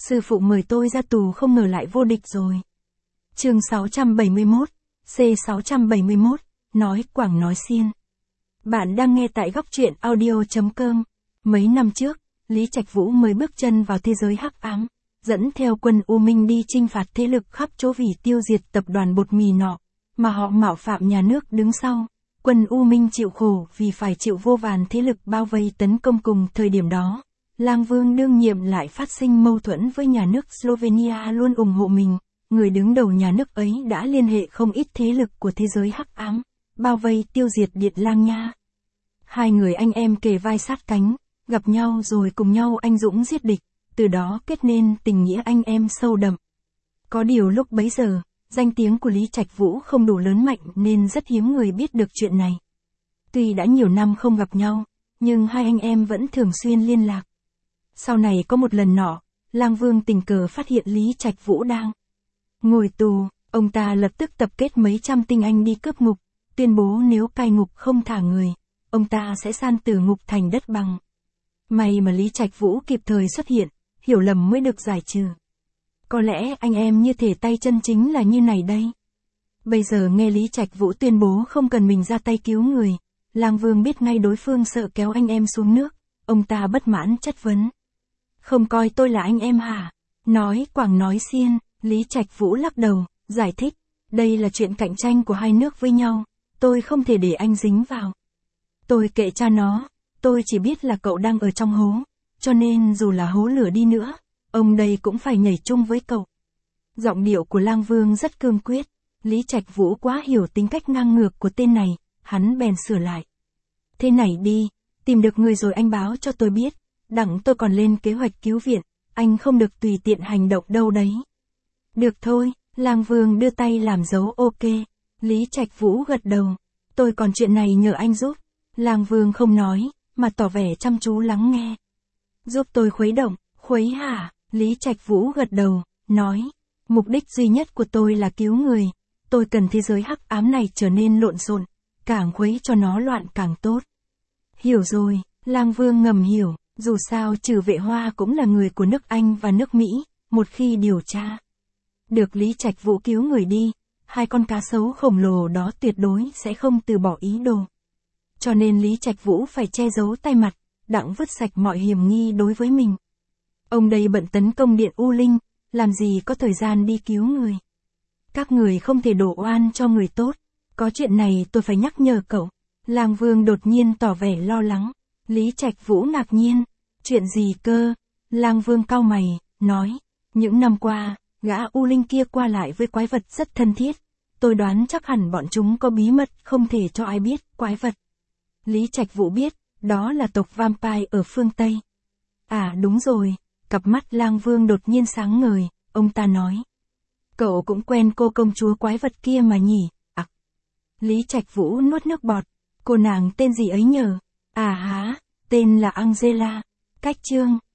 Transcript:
Sư phụ mời tôi ra tù không ngờ lại vô địch rồi. Chương 671, C671, nói quảng nói xiên. Bạn đang nghe tại góc truyện audio.com. Mấy năm trước, Lý Trạch Vũ mới bước chân vào thế giới hắc ám, dẫn theo quân U Minh đi chinh phạt thế lực khắp chỗ vì tiêu diệt tập đoàn bột mì nọ, mà họ mạo phạm nhà nước đứng sau. Quân U Minh chịu khổ vì phải chịu vô vàn thế lực bao vây tấn công. Cùng thời điểm đó, Lang Vương đương nhiệm lại phát sinh mâu thuẫn với nhà nước Slovenia luôn ủng hộ mình. Người đứng đầu nhà nước ấy đã liên hệ không ít thế lực của thế giới hắc ám, bao vây tiêu diệt Điện Lang Nha. Hai người anh em kề vai sát cánh, gặp nhau rồi cùng nhau anh dũng giết địch, từ đó kết nên tình nghĩa anh em sâu đậm. Có điều lúc bấy giờ, danh tiếng của Lý Trạch Vũ không đủ lớn mạnh nên rất hiếm người biết được chuyện này. Tuy đã nhiều năm không gặp nhau, nhưng hai anh em vẫn thường xuyên liên lạc. Sau này có một lần nọ, Lang Vương tình cờ phát hiện Lý Trạch Vũ đang ngồi tù, ông ta lập tức tập kết mấy trăm tinh anh đi cướp ngục, tuyên bố nếu cai ngục không thả người, ông ta sẽ san từ ngục thành đất bằng. May mà Lý Trạch Vũ kịp thời xuất hiện, hiểu lầm mới được giải trừ. Có lẽ anh em như thể tay chân chính là như này đây. Bây giờ nghe Lý Trạch Vũ tuyên bố không cần mình ra tay cứu người, Lang Vương biết ngay đối phương sợ kéo anh em xuống nước, ông ta bất mãn chất vấn. Không coi tôi là anh em hả? Nói quảng nói xiên, Lý Trạch Vũ lắc đầu, giải thích, đây là chuyện cạnh tranh của hai nước với nhau, tôi không thể để anh dính vào. Tôi kệ cha nó, tôi chỉ biết là cậu đang ở trong hố, cho nên dù là hố lửa đi nữa, ông đây cũng phải nhảy chung với cậu. Giọng điệu của Lang Vương rất cương quyết, Lý Trạch Vũ quá hiểu tính cách ngang ngược của tên này, hắn bèn sửa lại. Thế này đi, tìm được người rồi anh báo cho tôi biết, đặng tôi còn lên kế hoạch cứu viện, anh không được tùy tiện hành động đâu đấy. Được thôi, Lang Vương đưa tay làm dấu ok, Lý Trạch Vũ gật đầu, tôi còn chuyện này nhờ anh giúp. Lang Vương không nói, mà tỏ vẻ chăm chú lắng nghe. Giúp tôi khuấy động, khuấy hả? Lý Trạch Vũ gật đầu, nói, mục đích duy nhất của tôi là cứu người, tôi cần thế giới hắc ám này trở nên lộn xộn, càng khuấy cho nó loạn càng tốt. Hiểu rồi, Lang Vương ngầm hiểu, dù sao Trừ Vệ Hoa cũng là người của nước Anh và nước Mỹ, một khi điều tra được Lý Trạch Vũ cứu người đi, hai con cá sấu khổng lồ đó tuyệt đối sẽ không từ bỏ ý đồ. Cho nên Lý Trạch Vũ phải che giấu tay mặt, đặng vứt sạch mọi hiểm nghi đối với mình. Ông đây bận tấn công Điện U Linh, làm gì có thời gian đi cứu người. Các người không thể đổ oan cho người tốt, có chuyện này tôi phải nhắc nhở cậu. Lang Vương đột nhiên tỏ vẻ lo lắng, Lý Trạch Vũ ngạc nhiên, chuyện gì cơ? Lang Vương cau mày, nói, những năm qua, gã U Linh kia qua lại với quái vật rất thân thiết, tôi đoán chắc hẳn bọn chúng có bí mật không thể cho ai biết. Quái vật? Lý Trạch Vũ biết, đó là tộc vampire ở phương Tây. À đúng rồi, cặp mắt Lang Vương đột nhiên sáng ngời, ông ta nói. Cậu cũng quen cô công chúa quái vật kia mà nhỉ? À. Lý Trạch Vũ nuốt nước bọt, cô nàng tên gì ấy nhờ? À há, tên là Angela. Cách chương